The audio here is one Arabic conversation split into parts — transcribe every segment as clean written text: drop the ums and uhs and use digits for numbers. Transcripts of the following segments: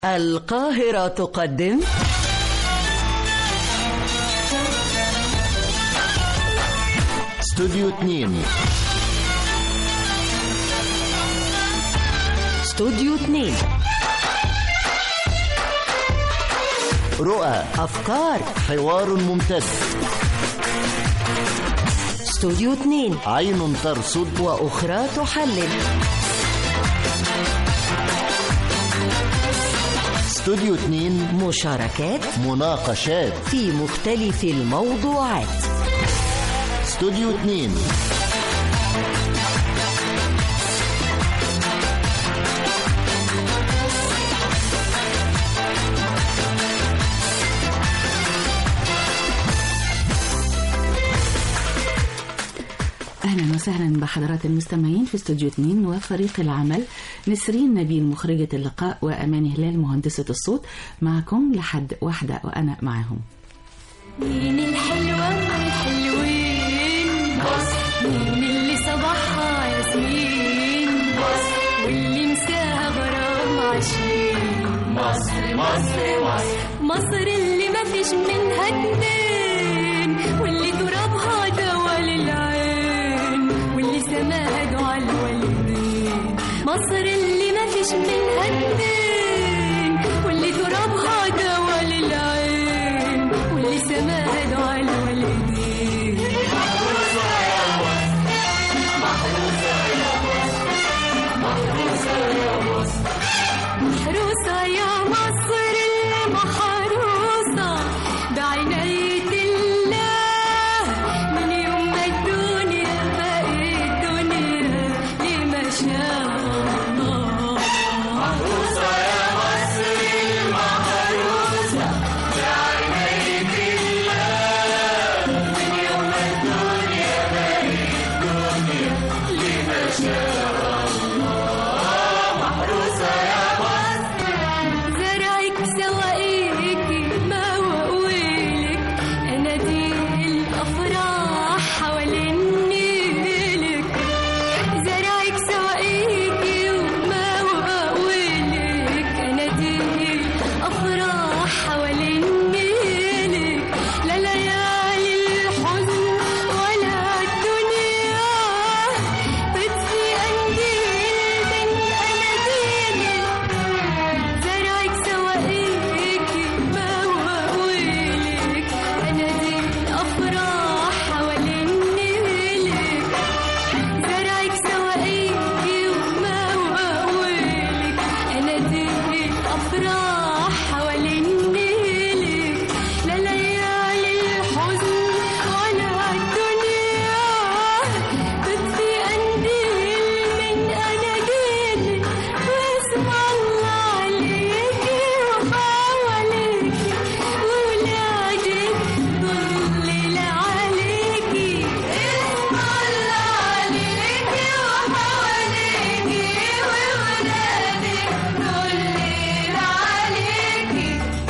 القاهرة تقدم استوديو 2. استوديو 2. رؤى، أفكار، حوار ممتد. استوديو 2. عين ترصد وأخرى تحلل. استوديو 2. مشاركات، مناقشات في مختلف الموضوعات. استوديو 2. أهلا وسهلا بحضرات المستمعين في استوديو 2 وفريق العمل نسرين نبيل مخرجة اللقاء وأمان هلال مهندسة الصوت معكم لحد 1 وأنا معهم. مين الحلوة والحلوين مصر، مين اللي صباحها ياسمين مصر، واللي مساها غرام عشرين مصر مصر مصر مصر اللي ما فيش منها اتنين، واللي ترابها دوا للعين، واللي سماها دعا الوالدين. مصر اللي ما فيش منها اتنين، واللي ترابها دوا للعين، واللي سماها دعا الوالدين. محروسة يا مصر، محروسة يا مصر، محروسة يا مصر، محروسة يا مصر المحروسة بعناية الله، من يوم ما الدنيا بقت دنيا لما شاء الله. محروسة يا مصر المحروسة بعناية الله، من يوم ما الدنيا بقت دنيا لما شاء الله. محروسة يا مصر، زرعك سواقيكي ما وقويلك، أناديل الأفراح حوالين نيلك. زرعك سواقيكي وما وقويلك، أناديل الأفراح حوالين نيلك. لا ليالي الحزن ولا الدنيا تطفي قنديل من أناديلك. زرعك سواقيكي ما وقويلك، أناديل الأفراح حوالين نيلك. زرعك سواقيكي وما وقويلك، أناديل الأفراح حوالين نيلك. لا ليالي الحزن ولا الدنيا تطفي قنديل من أناديلك. واسم الله عليكي وحواليكي، وولادك ظلل عليكي. اسم الله عليكي وحواليكي، وولادك ظلل عليكي.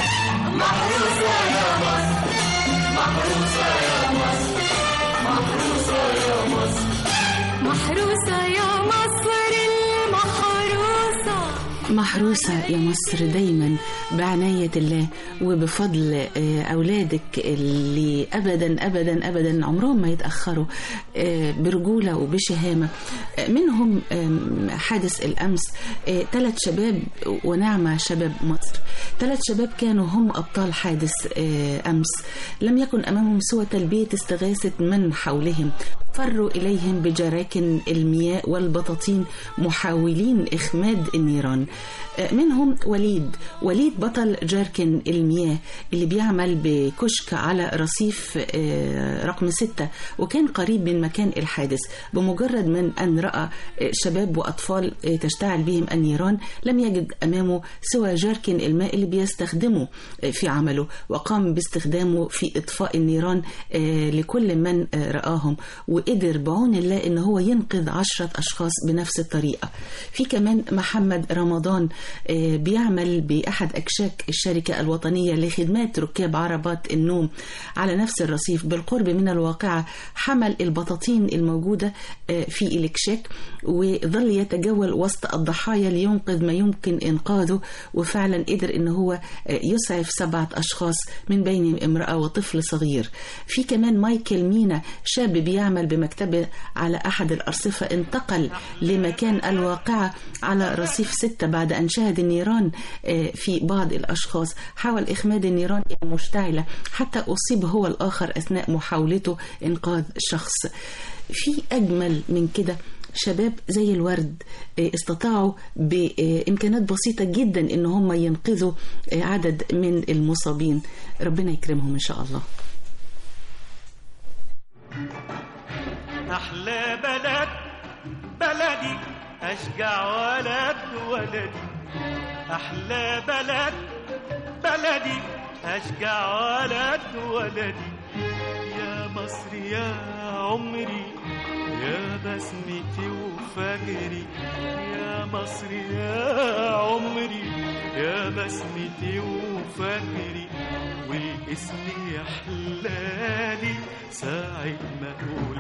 محروسة يا مصر، محروسة يا مصر، محروسة يا مصر، محروسة يا مصر المحروسة. محروسة يا مصر دايما بعناية الله وبفضل أولادك اللي أبدا أبدا أبدا عمرهم ما يتأخروا برجولة وبشهامة. منهم حادث الأمس 3 شباب ونعمة شباب مصر. 3 شباب كانوا هم أبطال حادث أمس، لم يكن أمامهم سوى تلبية استغاثة من حولهم. فروا إليهم بجراكن المياه والبطاطين محاولين إخماد النيران. منهم وليد بطل جاركن المياه اللي بيعمل بكشك على رصيف رقم 6، وكان قريب من مكان الحادث. بمجرد من أن رأى شباب وأطفال تشتعل بهم النيران، لم يجد أمامه سوى جاركن الماء اللي بيستخدمه في عمله، وقام باستخدامه في إطفاء النيران لكل من رآهم، وقدر بعون الله إن هو ينقذ 10 أشخاص بنفس الطريقة. في كمان محمد رمضان بيعمل أحد أكشاك الشركة الوطنية لخدمات ركاب عربات النوم على نفس الرصيف بالقرب من الواقعة حمل البطاطين الموجودة في الكشاك وظل يتجول وسط الضحايا لينقذ ما يمكن إنقاذه، وفعلا قدر إن هو يسعف 7 أشخاص من بينهم امرأة وطفل صغير. في كمان مايكل مينا شاب بيعمل بمكتبه على أحد الأرصفة، انتقل لمكان الواقعة على رصيف 6 بعد أن شاهد النيران في بعض الأشخاص. حاول إخماد النيران المشتعلة حتى أصيب هو الآخر أثناء محاولته إنقاذ شخص. في أجمل من كده شباب زي الورد استطاعوا بإمكانات بسيطة جدا إن هم ينقذوا عدد من المصابين. ربنا يكرمهم إن شاء الله. أحلى بلد بلدي أشجع ولد ولدي، أحلى بلد بلدي أشجع ولد ولدي، يا مصر يا عمري يا بسمتي وفجري، يا مصر يا عمري يا بسمتي وفجري، والاسم يحلالي ساعة ما أقول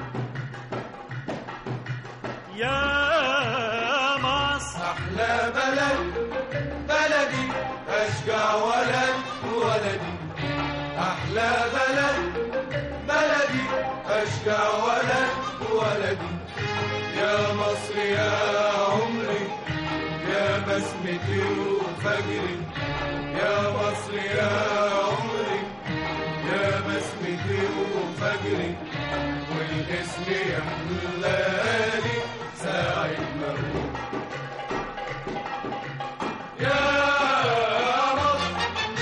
يا مصر. أحلى بلد بلدي أشجع ولد ولدي، أحلى بلد بلدي أشجع ولد ولدي، يا مصر يا عمري يا بسمتي وفجري، يا مصر يا عمري يا بسمتي وفجري، والاسم يحلالي ساعة ما أقول يا مصر.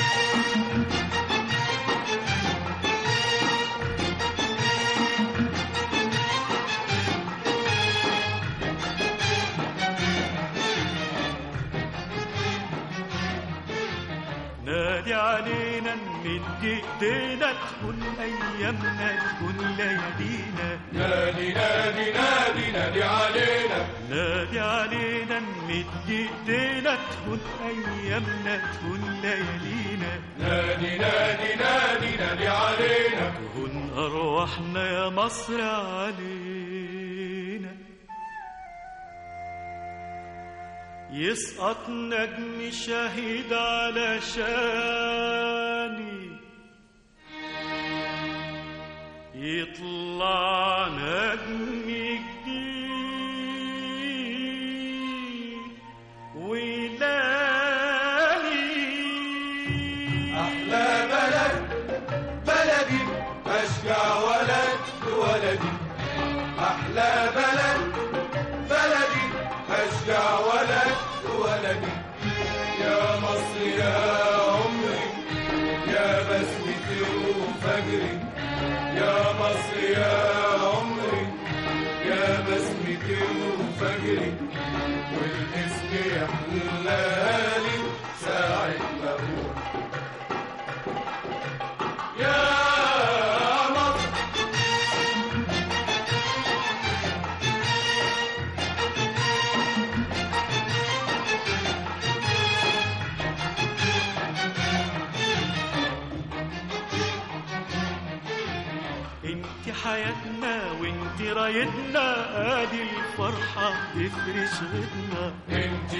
نادي علينا نمد ايدينا تكون ايامنا تكون ليالينا، نادي نادي نادي نادي علينا، نادي علينا نمد ايدينا تكون ايامنا تكون ليالينا، نادي نادي نادي نادي علينا، تهون ارواحنا يا مصر علينا، يسقط نجم شهيد على شاني، يطلع نجم جديد ويلالي. أحلى بلد بلدي أشجع ولد ولدي، أحلى بلد بلدي أشجع ولد ولدي، يا مصر يا عمري يا بسمتي وفجري، يا مصر يا عمري يا بسمتي وفجري، والاسم يحلالي ساعة ما أقول يا مصر. انت حياتنا وانت رايتنا، ادي الفرحة تفرش غدنا، انت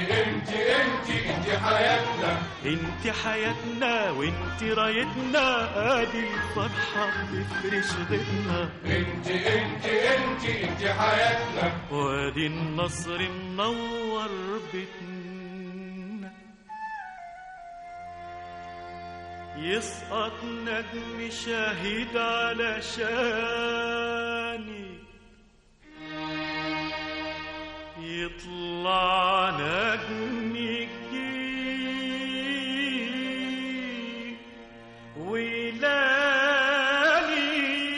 حياتنا، انت حياتنا وانت رايتنا، ادي الفرحة تفرش غدنا، انت حياتنا، وادي النصر منور بيتنا، يسقط نجم شهيد على شاني، يطلع نجم جديد ويلالي.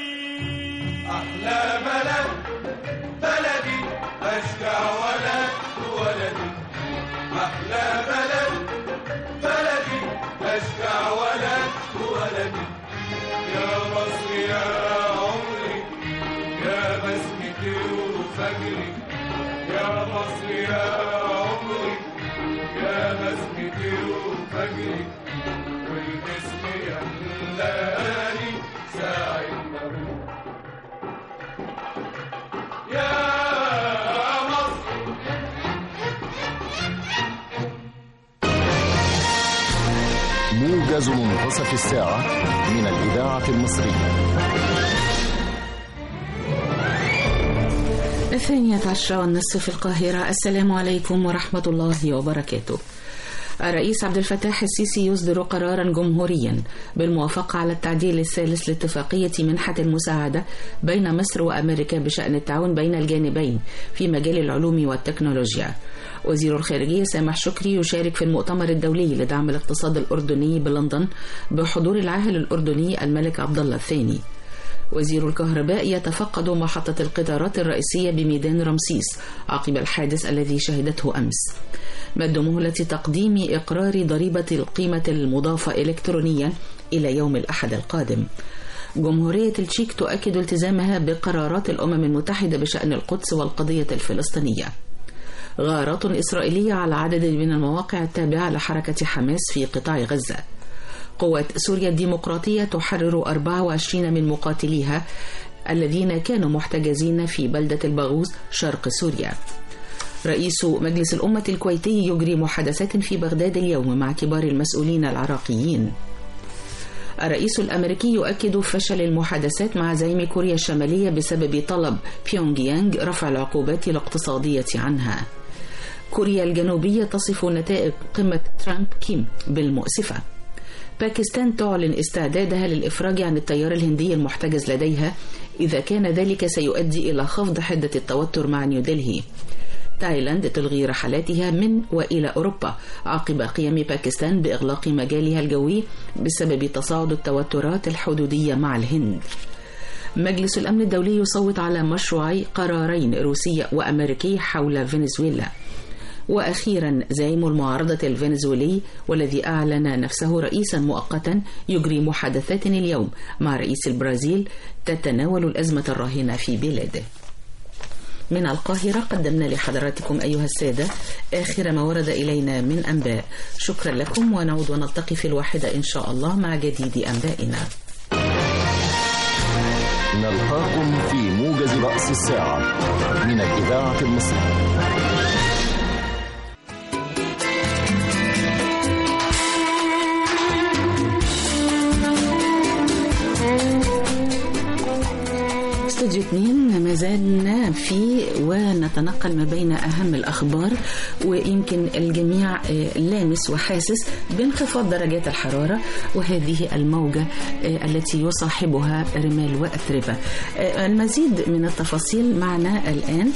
أحلى بلد بلدي أشجع ولد ولدي، أحلى بلد بلدي أشجع ولد ولدي، يا مصر يا عمري يا بسمتي وفجري، يا مصر يا عمري يا بسمتي وفجري، فجري والجسم يملاني ساعة ما أروح يا مصر. موجز منتصف الساعة من الإذاعة المصرية. 12:30 في القاهرة. السلام عليكم ورحمة الله وبركاته. الرئيس عبد الفتاح السيسي يصدر قرارا جمهوريا بالموافقة على التعديل الثالث لاتفاقية منحة المساعدة بين مصر وأمريكا بشأن التعاون بين الجانبين في مجال العلوم والتكنولوجيا. وزير الخارجية سامح شكري يشارك في المؤتمر الدولي لدعم الاقتصاد الأردني بلندن بحضور العاهل الأردني الملك عبد الله الثاني. وزير الكهرباء يتفقد محطة القطارات الرئيسية بميدان رمسيس عقب الحادث الذي شهدته أمس. مد مهلة تقديم إقرار ضريبة القيمة المضافة إلكترونيا إلى يوم الأحد القادم. جمهورية التشيك تؤكد التزامها بقرارات الأمم المتحدة بشأن القدس والقضية الفلسطينية. غارات إسرائيلية على عدد من المواقع التابعة لحركة حماس في قطاع غزة. قوات سوريا الديمقراطية تحرر 24 من مقاتليها الذين كانوا محتجزين في بلدة الباغوز شرق سوريا. رئيس مجلس الأمة الكويتي يجري محادثات في بغداد اليوم مع كبار المسؤولين العراقيين. الرئيس الأمريكي يؤكد فشل المحادثات مع زعيم كوريا الشمالية بسبب طلب بيونغ يانغ رفع العقوبات الاقتصادية عنها. كوريا الجنوبية تصف نتائج قمة ترامب كيم بالمؤسفة. باكستان تعلن استعدادها للإفراج عن التيار الهندي المحتجز لديها إذا كان ذلك سيؤدي إلى خفض حدة التوتر مع نيودلهي. تايلاند تلغي رحلاتها من وإلى أوروبا عقب قيام باكستان بإغلاق مجالها الجوي بسبب تصاعد التوترات الحدودية مع الهند. مجلس الأمن الدولي يصوت على مشروعي قرارين روسي وأمريكي حول فنزويلا. وأخيرا زعيم المعارضة الفنزويلي والذي أعلن نفسه رئيسا مؤقتا يجري محادثات اليوم مع رئيس البرازيل تتناول الأزمة الراهنة في بلاده. من القاهرة قدمنا لحضراتكم أيها السادة آخر ما ورد إلينا من أنباء. شكرا لكم ونعود ونلتقي في الواحدة إن شاء الله مع جديد أنبائنا. نلقاكم في موجز رأس الساعة من الإذاعة المصرية. استوديو 2 ما زالنا فيه ونتنقل ما بين أهم الأخبار، ويمكن الجميع لامس وحاسس بانخفاض درجات الحرارة وهذه الموجة التي يصاحبها رمال وأتربة. المزيد من التفاصيل معنا الآن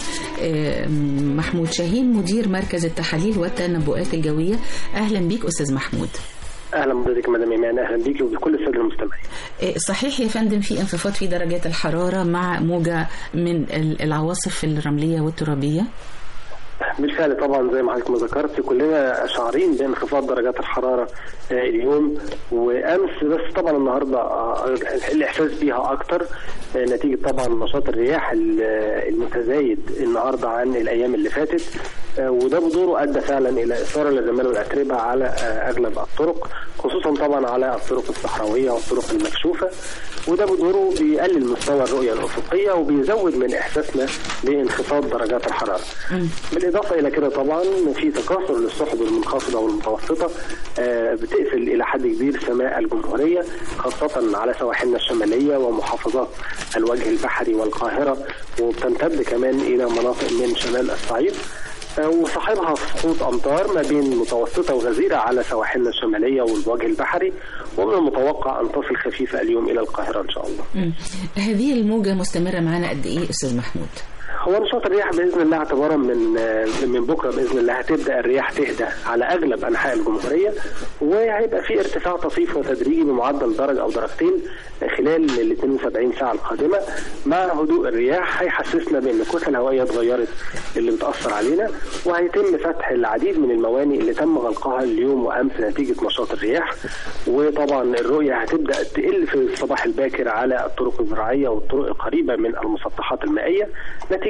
محمود شاهين مدير مركز التحاليل والتنبؤات الجوية. أهلا بك أستاذ محمود. اهلا بحضرتك مدام ايمان، اهلا بيك وبكل الساده المستمعين. صحيح يا فندم في انخفاض في درجات الحراره مع موجه من العواصف الرمليه والترابيه؟ بالفعل طبعا زي ما حضرتك ما ذكرت كلنا شعارين بانخفاض درجات الحراره اليوم وامس، بس طبعا النهارده الاحساس بيها اكتر نتيجه طبعا نشاط الرياح المتزايد النهارده عن الايام اللي فاتت، وده بدوره ادى فعلا الى اثاره للرمال والاتربه على اغلب الطرق، خصوصا طبعا على الطرق الصحراويه والطرق المكشوفه، وده بدوره بيقلل مستوى الرؤيه الافقيه وبيزود من احساسنا بانخفاض درجات الحراره. بالاضافه الى كده طبعا في تكاثر للسحب المنخفضه والمتوسطه بتقفل الى حد كبير سماء الجمهوريه، خاصه على سواحلنا الشماليه ومحافظات الوجه البحري والقاهره، وبتمتد كمان الى مناطق من شمال الصعيد، وصاحبها سقوط أمطار ما بين متوسطة وغزيرة على سواحلنا الشمالية والوجه البحري، ومن المتوقع أن تصل خفيفة اليوم إلى القاهرة إن شاء الله. هذه الموجة مستمرة معنا قد إيه أستاذ محمود؟ هو نشاط الرياح باذن الله اعتبارا من بكره باذن الله هتبدا الرياح تهدى على اغلب انحاء الجمهوريه، وهيبقى في ارتفاع طفيف وتدريجي بمعدل درجه او درجتين خلال ال 72 ساعه القادمه. مع هدوء الرياح هيحسسنا بان الكتل الهوائيه اتغيرت اللي بتاثر علينا، وهيتم فتح العديد من الموانئ اللي تم غلقها اليوم وامس نتيجه نشاط الرياح، وطبعا الرؤيه هتبدا تقل في الصباح الباكر على الطرق الزراعيه والطرق القريبه من المسطحات المائيه نتيجه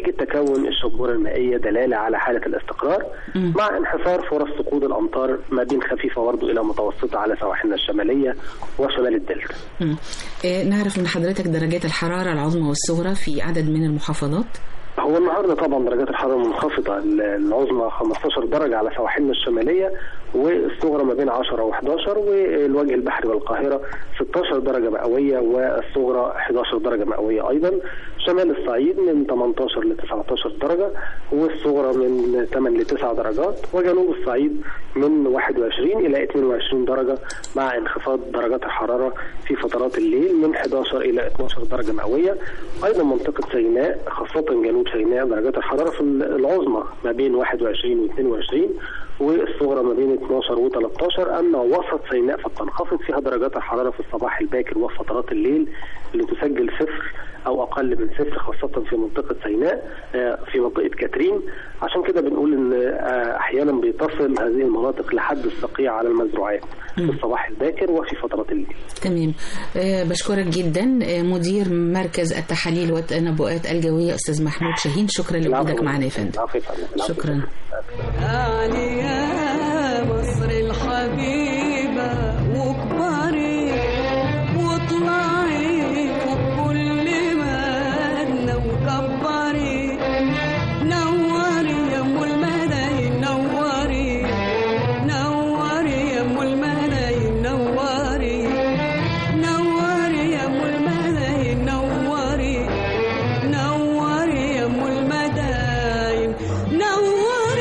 نتيجة تكون الشبورة المائية دلالة على حالة الاستقرار مع انحسار فرص سقوط الأمطار ما بين خفيفة برضه إلى متوسطة على سواحلنا الشمالية وشمال الدلتا. نعرف من حضرتك درجات الحرارة العظمى والصغرى في عدد من المحافظات؟ هو النهارده طبعا درجات الحراره منخفضه، العظمى 15 درجه على سواحلنا الشماليه والصغرى ما بين 10 و11، والوجه البحري والقاهره 16 درجه مئويه والصغرى 11 درجه مئويه ايضا. شمال الصعيد من 18 ل 19 درجه والصغرى من 8 ل 9 درجات، وجنوب الصعيد من 21 الى 22 درجه مع انخفاض درجات الحراره في فترات الليل من 11 الى 12 درجه مئويه. ايضا منطقه سيناء خاصه جنوب سيناء درجات الحراره في العظمى ما بين 21 و 22 والصغرى ما بين 12 و 13. اما وسط سيناء فتنخفض فيها درجات الحراره في الصباح الباكر وفترات الليل اللي تسجل صفر او اقل من صفر، خاصه في منطقه سيناء في منطقه كاترين. عشان كده بنقول ان احيانا بتصل هذه المناطق لحد الصقيع على المزروعات في الصباح الباكر وفي فترات الليل. تمام. بشكرك جدا مدير مركز التحاليل والتنبؤات الجويه استاذ محمود شاهين، شكرا لوجودك معنا يا فندم. شكرا. يا مصر الحبيبة وكبري واطلعي فوق كل مدنا وكبري، نوري يا ام المدايين نوري، نوري يا ام المدايين نوري، نوري يا ام المدايين نوري، نوري يا ام المدايين نوري.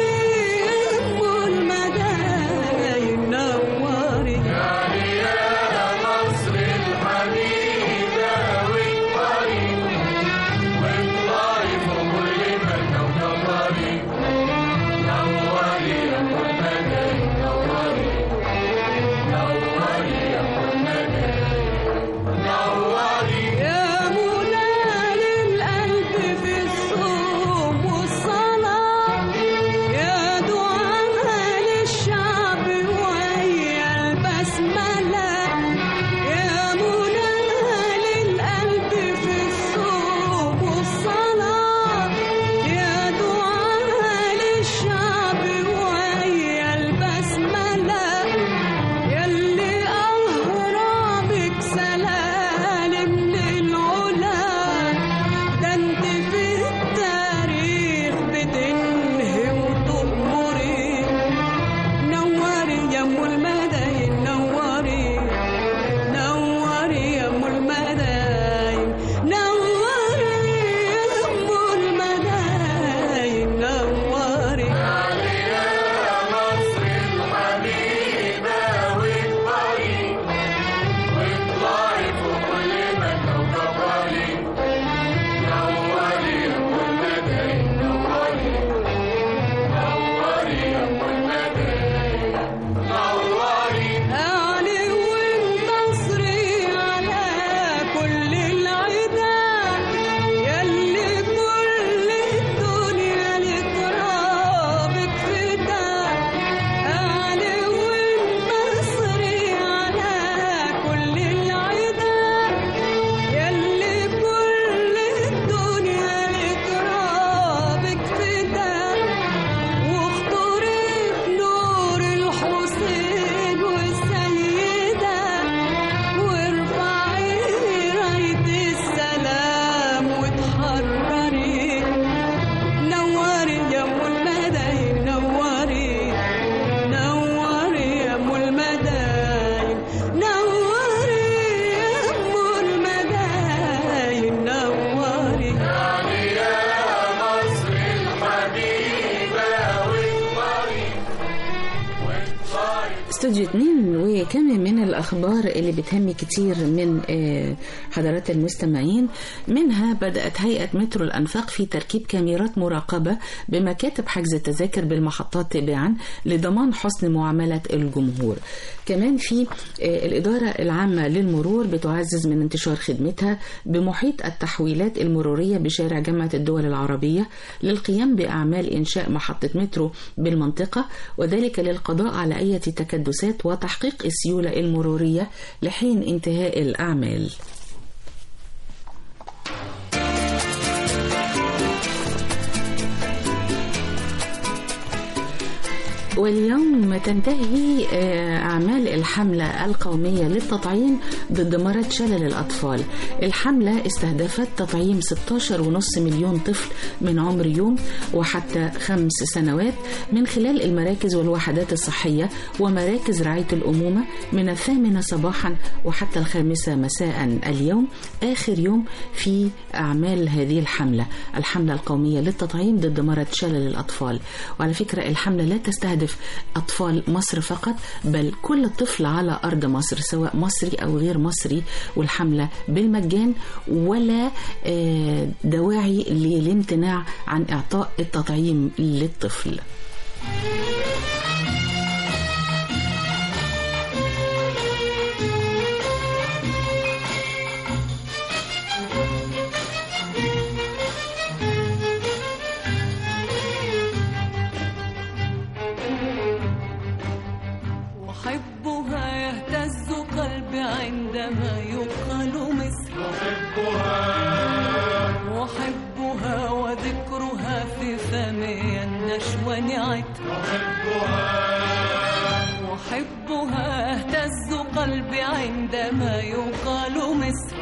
استوديو 2 وكم من الأخبار اللي بتهم كتير من حضرات المستمعين. منها بدأت هيئة مترو الأنفاق في تركيب كاميرات مراقبة بمكاتب حجز التذاكر بالمحطات تباعا لضمان حسن معاملة الجمهور. كمان في الإدارة العامة للمرور بتعزز من انتشار خدمتها بمحيط التحويلات المرورية بشارع جامعة الدول العربية للقيام بأعمال إنشاء محطة مترو بالمنطقة، وذلك للقضاء على أي تكدسات وتحقيق السيولة المرورية لحين انتهاء الأعمال. واليوم تنتهي أعمال الحملة القومية للتطعيم ضد مرض شلل الأطفال. الحملة استهدفت تطعيم 16.5 مليون طفل من عمر يوم وحتى 5 سنوات من خلال المراكز والوحدات الصحية ومراكز رعاية الأمومة من 8 صباحا وحتى 5 مساء اليوم، آخر يوم في أعمال هذه الحملة القومية للتطعيم ضد مرض شلل الأطفال. وعلى فكرة الحملة لا تستهدف أطفال مصر فقط، بل كل طفل على أرض مصر سواء مصري أو غير مصري، والحملة بالمجان ولا دواعي للامتناع عن إعطاء التطعيم للطفل. أحبها يهتز قلبي عندما يقال مصر، أحبها وذكرها في فمي النشوى نعت، أحبها يهتز قلبي عندما يقال مصر،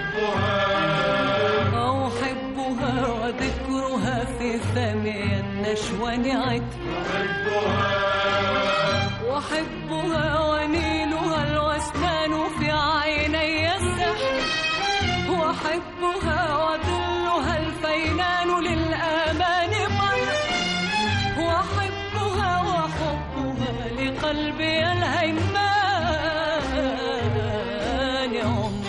أحبها وذكرها في فمي النشوى نعت، أحبها ونيلها الوسنان في عيني السحر، وأحبها وظلها الفينان للآمان بحر، وأحبها وحبها لقلبي الهيمان عمر.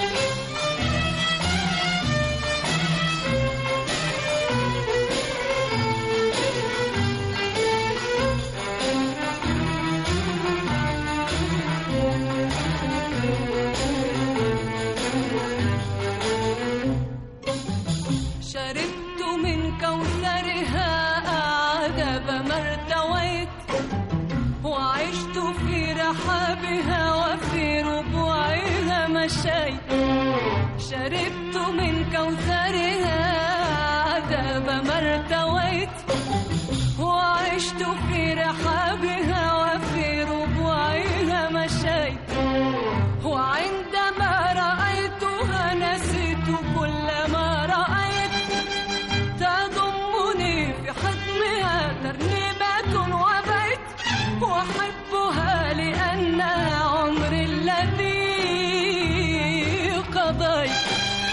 شربت من كوثرها أعذب ما ارتويت، وعشت في رحابها وفي ربوعها مشيت، شربت من كوثرها أعذب ما ارتويت، وعشت في رحابها وفي ربوعها مشيت، وعندما رأيتها نسيت كل ما رأيت، تضمني في حضنها ترنيبة وبيت، وأحبها لأنها عمري الذي قضيت.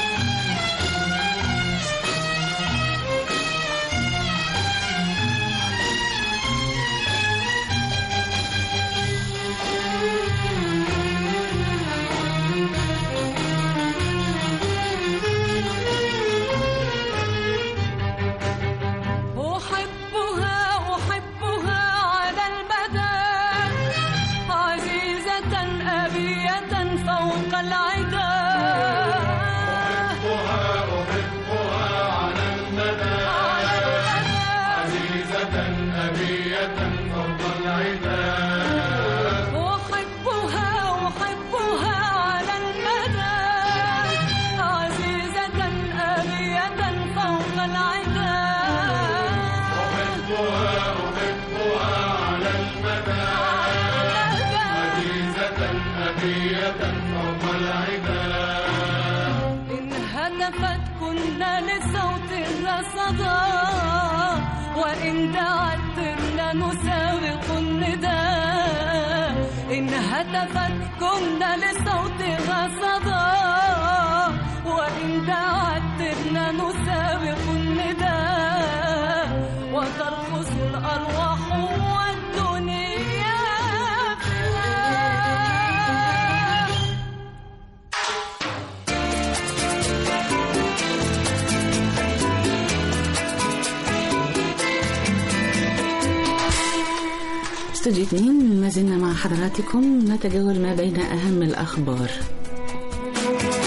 كنا لصوت الرصدا وإن دعتنا نسابق النداء، إن هتفت كنا لصوت الرصدا وإن دعتنا نسابق النداء، وترقص الأرواح والدنيا استوديو 2 ما زلنا مع حضراتكم نتجول ما بين أهم الأخبار.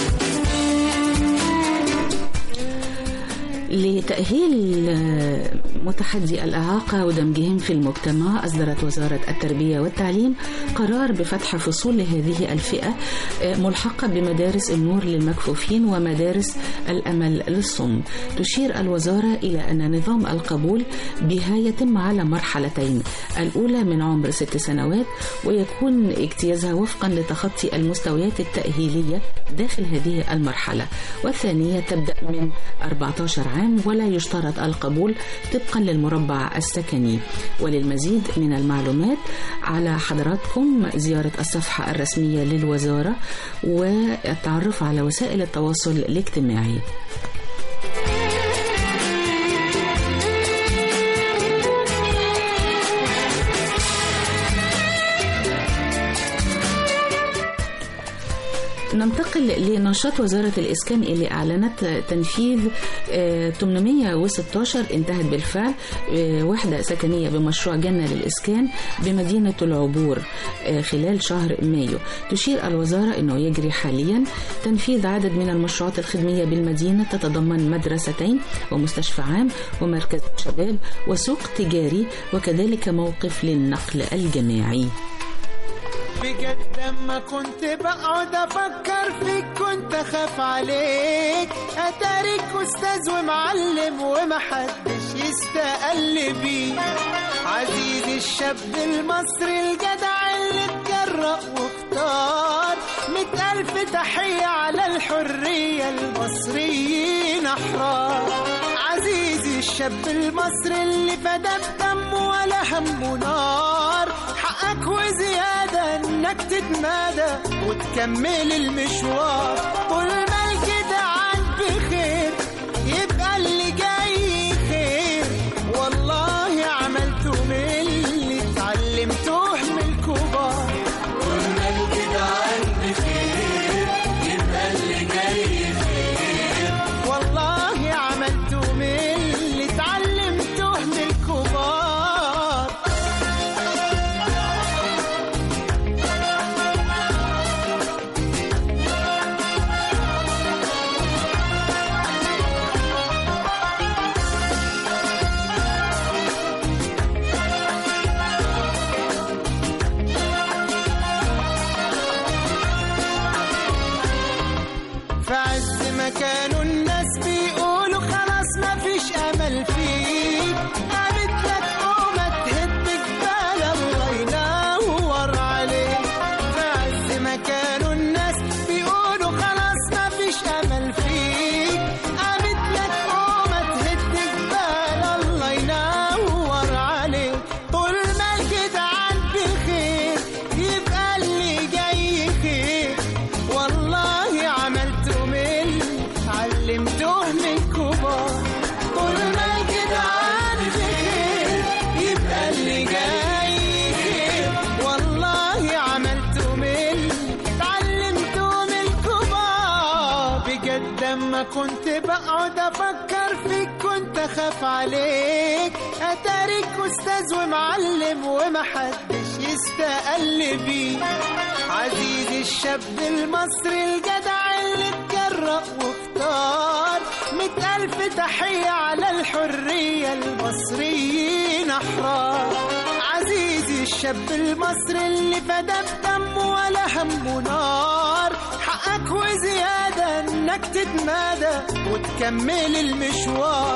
لتأهيل متحدي الإعاقة ودمجهم في المجتمع، أصدرت وزارة التربية والتعليم قرار بفتح فصول لهذه الفئة ملحقة بمدارس النور للمكفوفين ومدارس الأمل للصم. تشير الوزارة إلى أن نظام القبول بها يتم على مرحلتين، الأولى من عمر 6 سنوات ويكون اجتيازها وفقا لتخطي المستويات التأهيلية داخل هذه المرحلة، والثانية تبدأ من 14 عام ولا يشترط القبول طبقا للمربع السكني. وللمزيد من المعلومات على حضراتكم زيارة الصفحة الرسمية للوزارة والتعرف على وسائل التواصل الاجتماعي. ننتقل لنشاط وزارة الإسكان اللي أعلنت تنفيذ 816 انتهت بالفعل وحدة سكنية بمشروع جنة للإسكان بمدينة العبور خلال شهر مايو. تشير الوزارة أنه يجري حاليا تنفيذ عدد من المشروعات الخدمية بالمدينة تتضمن مدرستين ومستشفى عام ومركز شباب وسوق تجاري وكذلك موقف للنقل الجماعي. بجد لما كنت بقعد افكر فيك كنت اخاف عليك، اتاريك استاذ ومعلم ومحدش يستقل بيه. عزيزي الشاب المصري الجدع اللي اتجرأ واختار، 100,000 تحية على الحرية المصريين أحرار. عزيزي الشاب المصري اللي فدى بدمه ولا همه نار، حقك وزيادة انك تتمادى وتكمل المشوار. طول ما الجدعان بخير يبقى اللي جاي خير، والله عملته من اللي اتعلمته من الكبار. طول ما الجدعان بخير يبقى اللي جاي خير، والله عملته من اللي اتعلمته من الكبار. كانوا الناس بيقولوا خلاص ما فيش امل فيك، قامت لك قومة تهد جبال الله ينور عليك. في عز ما كانوا الناس بيقولوا خلاص ما فيش امل فيك، قامت لك قومة تهد جبال الله ينور عليك. طول ما الجدعان بخير يبقى اللي جاي خير، والله عملته من علمته من كبار. طول ما الجدعان بخير يبقى اللي جاي خير، والله عملته من اتعلمته من كبار. بجد لما كنت بقعد افكر فيك كنت اخاف عليك، اتاريك استاذ ومعلم ومحدش يستقل بيه. عزيزي الشاب المصري الجدع اللي اتجرأ واختار، 100,000 تحية على الحرية المصريين أحرار. عزيزي الشاب المصري اللي فدى بدمه ولا همه نار، حقك وزيادة انك تتمادى وتكمل المشوار.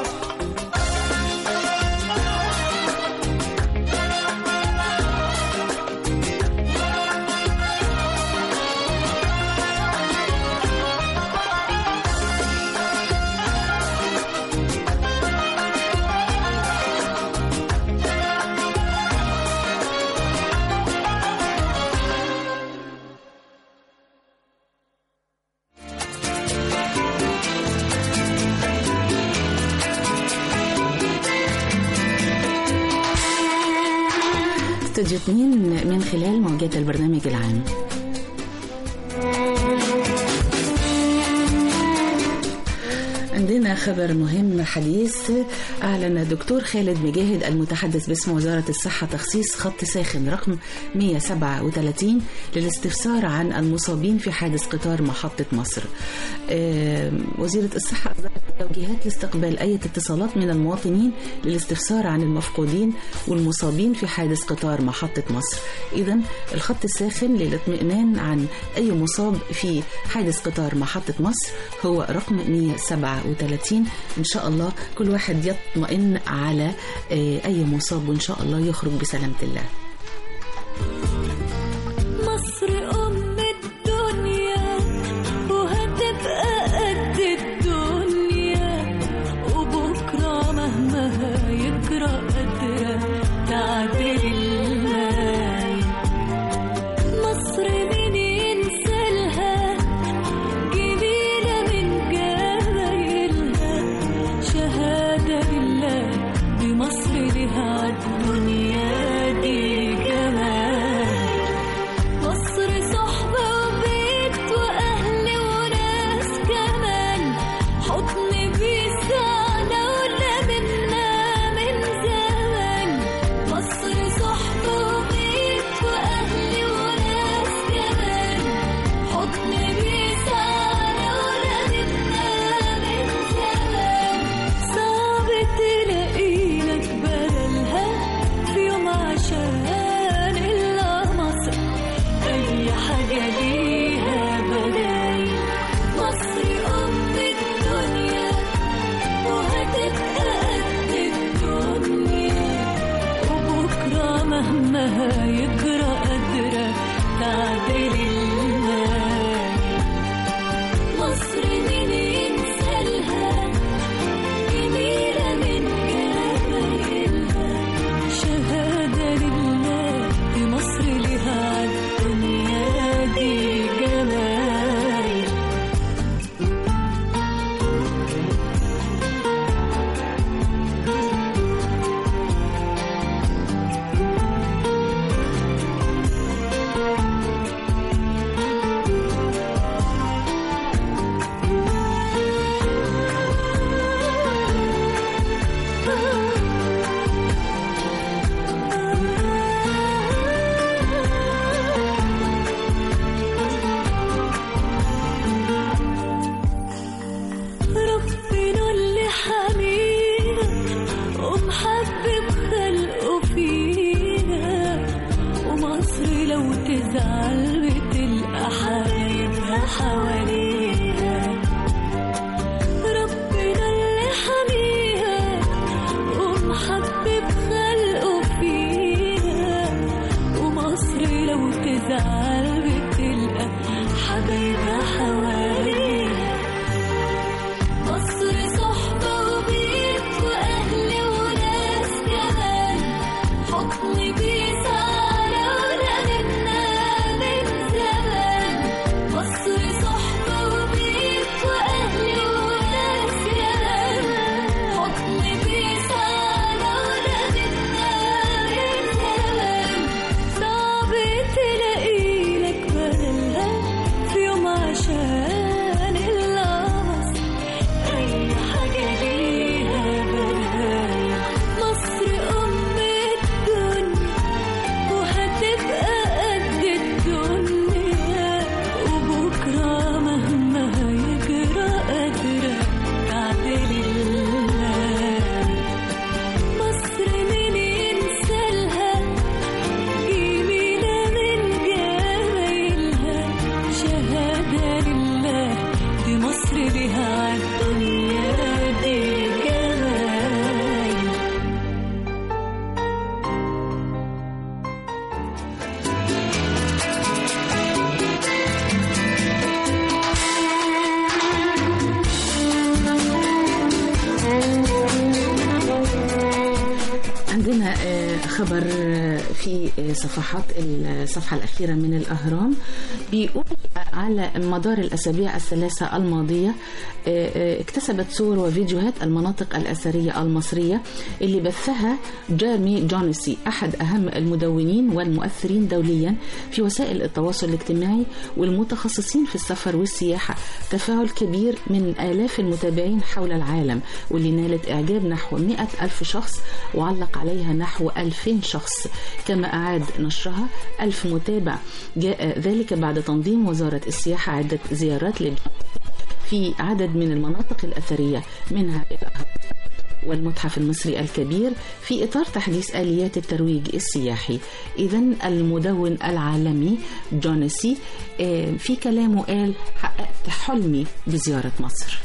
استوديو 2 من خلال موجات البرنامج العام. عندنا خبر مهم حديث. أعلن الدكتور خالد مجاهد المتحدث باسم وزارة الصحة تخصيص خط ساخن رقم 137 للاستفسار عن المصابين في حادث قطار محطة مصر. وزيرة الصحة توجيهات لاستقبال أي اتصالات من المواطنين للاستفسار عن المفقودين والمصابين في حادث قطار محطة مصر. إذن الخط الساخن للاطمئنان عن أي مصاب في حادث قطار محطة مصر هو رقم 137. إن شاء الله كل واحد يطمئن على أي مصاب وإن شاء الله يخرج بسلامة الله. مصر أم الدنيا وهتبقى قد الدنيا، وبكرة مهما هيجرى قادرة تعدل الماي. مصر مين ينسالها جميلة من جمايلها، شهادة لله بمصر لها عالدنيا دي جمال. مصر صحبة وبيت وأهل وناس كمان، حضن بيسعنا ولا منا من زمان. مصر صحبة وبيت وأهل وناس كمان، حضن بيسعنا ولا منا من زمان. صعب تلاقي لك بدلها في يوم عشان إلا مصر، أي حاجة ليها بدايل. مصر أم الدنيا وهتبقى قد الدنيا، وبكرة مهما هيجرى قادرة تعدل الماي. مصر مين ينسالها جميلة من جمايلها، شهادة لله بمصر لها عالدنيا دي جمايل. ربنا اللي حمينا ومحبب خلقه فينا، ومصر لو تزعل بتلقى حبايبها حواليها. ربنا اللي حميها ومحبب خلقه فيها، ومصر لو تزعل بتلقى حبايبها حواليها. مصر صحبة وبيت وأهل وناس كمان، حضن بيسعنا ولا منا من زمان. مصر صحبة وبيت وأهل وناس كمان، حضن بيسعنا ولا منا من زمان. صعب تلاقي لك بدلها في يوم عشان إلا مصر، أي حاجة ليها بدايل. مصر أم الدنيا وهتبقى قد الدنيا، وبكرة مهما هيجرى قادرة تعدل الماي. مصر مين ينسالها جميلة من جمايلها، شهادة لله بمصر لها عالدنيا دي جمايل. عندنا خبر في صفحات الصفحة الأخيرة من الأهرام بيقول على مدار الأسابيع الثلاثة الماضية اكتسبت صور وفيديوهات المناطق الأثرية المصرية اللي بثها جيرمي جونسي، أحد أهم المدونين والمؤثرين دوليا في وسائل التواصل الاجتماعي والمتخصصين في السفر والسياحة، تفاعل كبير من آلاف المتابعين حول العالم، واللي نالت إعجاب نحو 100,000 شخص وعلق عليها نحو 2000 شخص، كما أعاد نشرها 1000 متابع. جاء ذلك بعد تنظيم وزارة السياحة عدة زيارات في عدد من المناطق الأثرية منها الأهرامات والمتحف المصري الكبير في إطار تحديث آليات الترويج السياحي. إذن المدون العالمي جونيسي في كلامه قال: حققت حلمي بزيارة مصر.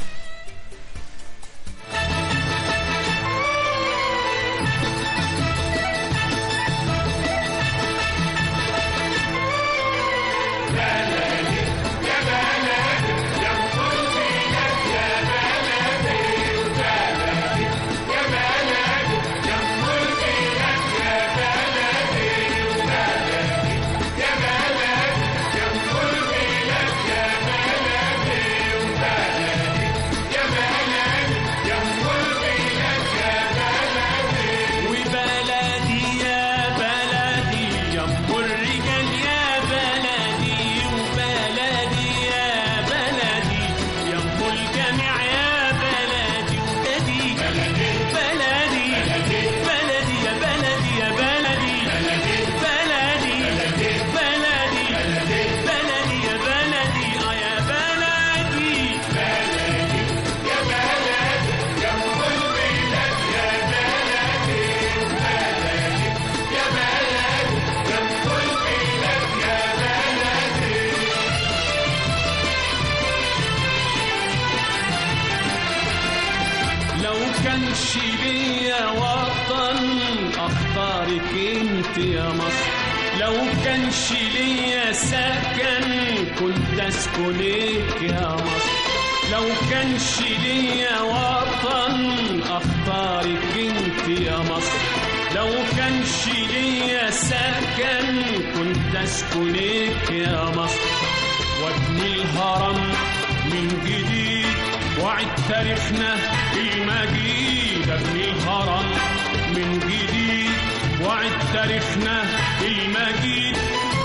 كانش ليا وطن اختارك انت يا مصر، لو كانش ليا سكن كنت اسكنك يا مصر، لو كانش ليا وطن اختارك انت يا مصر، لو كانش ليا سكن كنت اسكنك يا مصر، وابني الهرم من جديد وعد تاريخنا المجيد، ابني الهرم من جديد وعد تاريخنا المجيد،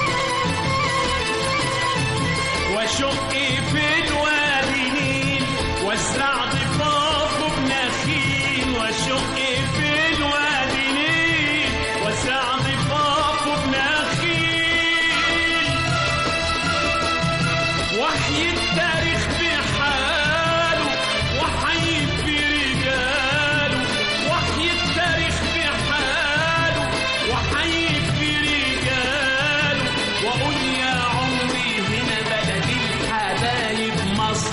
واشق في الوادي نيل وازرع ضفافه بنخيل، واشق في الوادي نيل وازرع ضفافه بنخيل، وحي التاريخ بحاله وحي في رجاله، وحي التاريخ بحاله وحي في رجاله، واقول يا عمري هنا بلدي الحبايب مصر،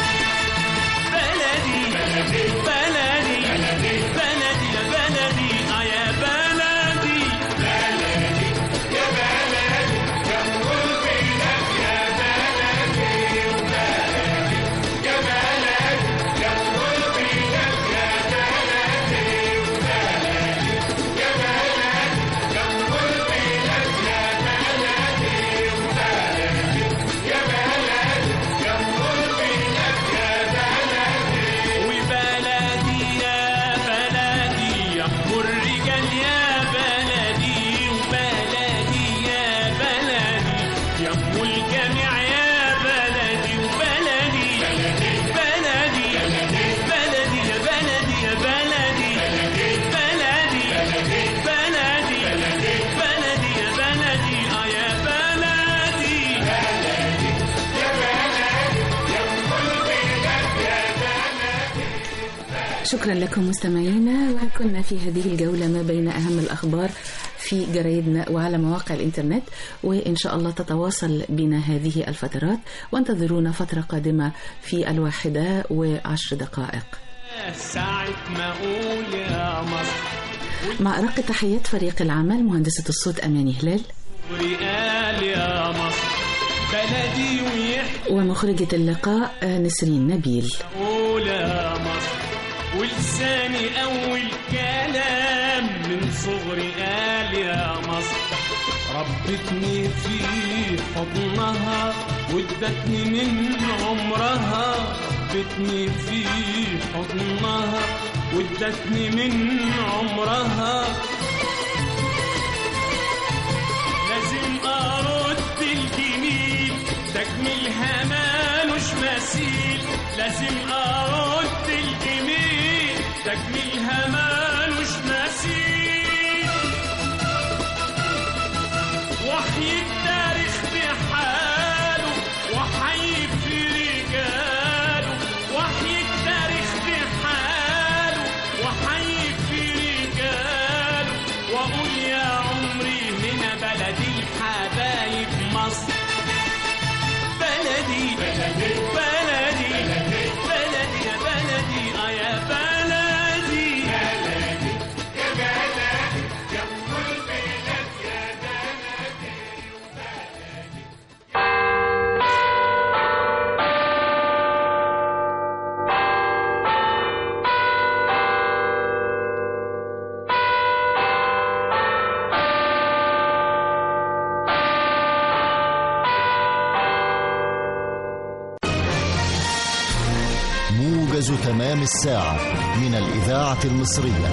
بلدي بلدي بلدي بلدي بلدي يا بلدي يا بلدي بلدي يا بلدي يا قلبي لك يا بلدي وبلدي يا بلدي يا قلبي لك يا بلدي وبلدي يا بلدي يا قلبي لك يا بلدي وبلدي يا بلدي يا قلبي لك يا بلدي وبلدي يا بلدي يا ام الرجال يا بلدي وبلدي يا بلدي يا ام الجميع يا بلدي وبلدي بلدي بلدي بلدي يا بلدي يا بلدي بلدي بلدي بلدي بلدي يا بلدي يا بلدي يا بلدي يا قلبي لك يا بلدي. شكرا لكم مستمعينا، وكنا في هذه الجولة ما بين أهم الأخبار في جرايدنا وعلى مواقع الإنترنت، وإن شاء الله تتواصل بنا هذه الفترات، وانتظرونا فترة قادمة في 1:10 ساعة ما أقول يا مصر مع أرق تحيات فريق العمل، مهندسة الصوت أماني هلال، ورقال يا مصر بلدي ويحكي ومخرجة اللقاء نسرين نبيل. أقول يا مصر ولساني أول كلام من صغري قال يا مصر، ربتني في حضنها وادتني من عمرها، ربتني في حضنها وادتني من عمرها، لازم أرد الجميل تجميلها مالوش مثيل، لازم أرد الجميل تجميلها مالوش مثيل، وحي التاريخ بحاله وحي في رجاله، موجز تمام الساعة من الإذاعة المصرية.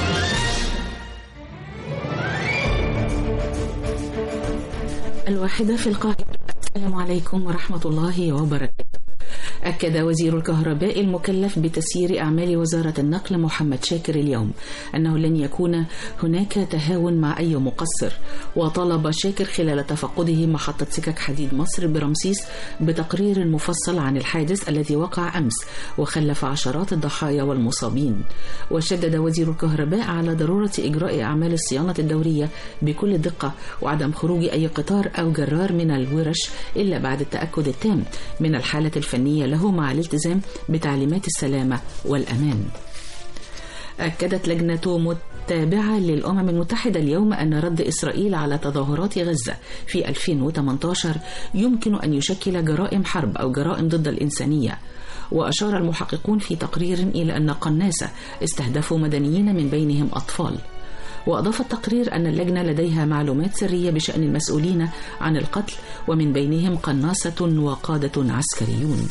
الواحدة في القاهرة. السلام عليكم ورحمة الله وبركاته. أكد وزير الكهرباء المكلف بتسيير أعمال وزارة النقل محمد شاكر اليوم أنه لن يكون هناك تهاون مع أي مقصر، وطلب شاكر خلال تفقده محطة سكك حديد مصر برمسيس بتقرير مفصل عن الحادث الذي وقع أمس وخلف عشرات الضحايا والمصابين. وشدد وزير الكهرباء على ضرورة إجراء أعمال الصيانة الدورية بكل دقة وعدم خروج أي قطار أو جرار من الورش إلا بعد التأكد التام من الحالة الفنية له مع الالتزام بتعليمات السلامة والأمان. أكدت لجنة متابعة للأمم المتحدة اليوم أن رد إسرائيل على تظاهرات غزة في 2018 يمكن أن يشكل جرائم حرب أو جرائم ضد الإنسانية. وأشار المحققون في تقرير إلى أن قناصة استهدفوا مدنيين من بينهم أطفال. وأضاف التقرير أن اللجنة لديها معلومات سرية بشأن المسؤولين عن القتل ومن بينهم قناصة وقادة عسكريون.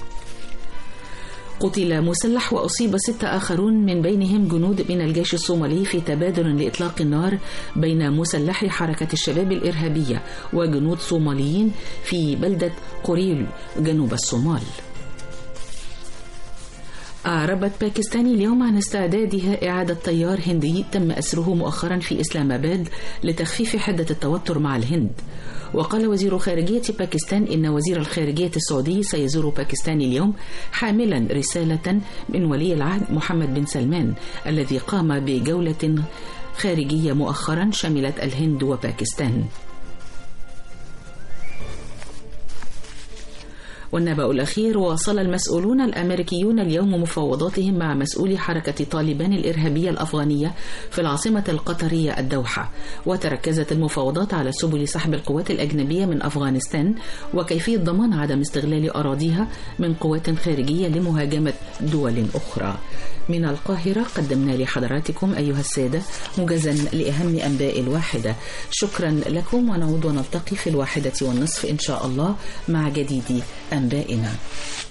قتل مسلح وأصيب 6 آخرون من بينهم جنود من الجيش الصومالي في تبادل لإطلاق النار بين مسلحي حركة الشباب الإرهابية وجنود صوماليين في بلدة قريل جنوب الصومال. أعربت باكستان اليوم عن استعدادها إعادة طيار هندي تم أسره مؤخرا في إسلام آباد لتخفيف حدة التوتر مع الهند. وقال وزير خارجية باكستان إن وزير الخارجية السعودي سيزور باكستان اليوم حاملا رسالة من ولي العهد محمد بن سلمان الذي قام بجولة خارجية مؤخرا شملت الهند وباكستان. والنبأ الأخير: واصل المسؤولون الأمريكيون اليوم مفاوضاتهم مع مسؤولي حركة طالبان الإرهابية الأفغانية في العاصمة القطرية الدوحة، وتركزت المفاوضات على سبل سحب القوات الأجنبية من أفغانستان وكيفية ضمان عدم استغلال أراضيها من قوات خارجية لمهاجمة دول أخرى. من القاهرة قدمنا لحضراتكم أيها السادة موجزا لأهم أنباء الواحدة. شكرا لكم، ونعود ونلتقي في 1:30 إن شاء الله مع جديد أنبائنا.